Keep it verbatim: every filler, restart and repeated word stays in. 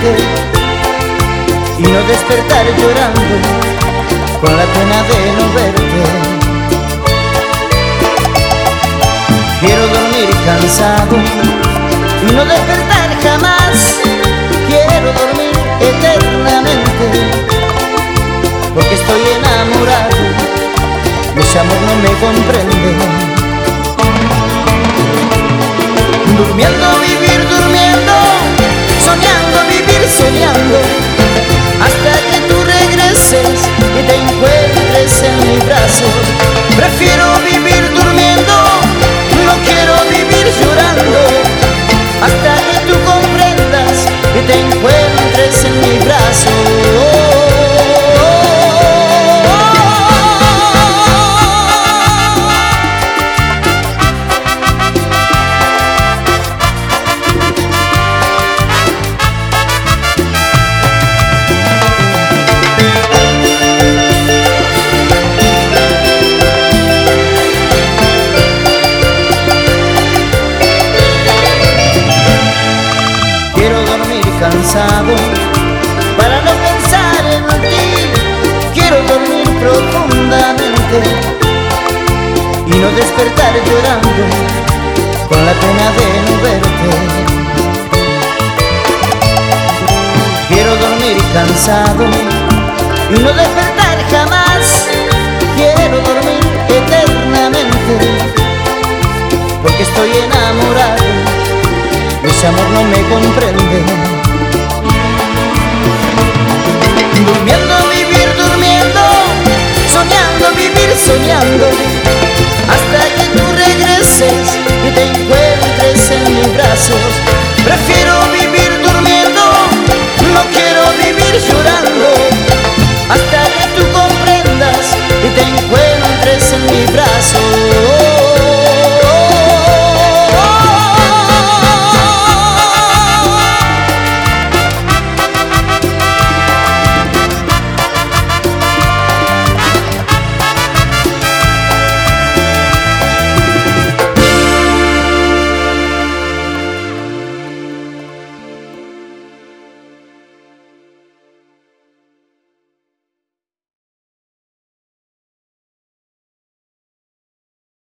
eternamente y no despertar llorando con la pena de no verte. Quiero dormir cansado y no despertar jamás. Quiero dormir eternamente porque estoy enamorado y ese amor no me comprende. Durmiendo, vivir durmiendo, soñando, vivir soñando, hasta que tú regreses y te encuentres en mis brazos. Prefiero vivir durmiendo, no quiero vivir llorando, hasta que tú comprendas y te encuentres en mis brazos. Cansado para no pensar en ti, quiero dormir profundamente y no despertar llorando con la pena de no verte. Quiero dormir cansado y no despertar jamás. Quiero dormir eternamente porque estoy enamorado y ese amor no me comprende. Durmiendo, vivir durmiendo, soñando, vivir soñando, hasta que tú regreses y te encuentres en mis brazos. Prefiero vivir